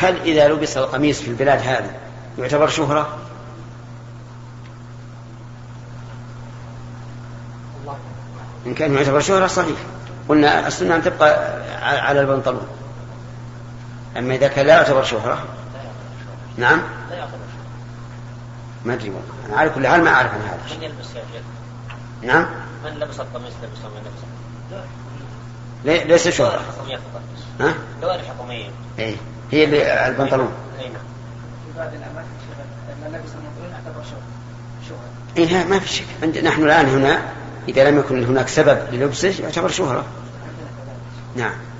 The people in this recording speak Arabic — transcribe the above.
هل إذا لبس القميص في البلاد هذه يعتبر شهرة؟ إن كان يعتبر شهرة صحيح، قلنا السنة أن تبقى على البنطلون. أما إذا كان لا يعتبر شهرة، نعم ما أدري والله، أنا على كل حال ما أعرف عن هذا. من يلبس يا شيخ؟ نعم من لبس القميص لبسه من لبسه؟ ليس شهرة. ها؟ دوائر حكومية. إيه هي اللي البنطلون. أي نعم. في بعض الأماكن اللي لبس البنطلون يعتبر شهرة. إيه ما في شك. نحن الآن هنا إذا لم يكن هناك سبب للبسه يعتبر شهرة. نعم.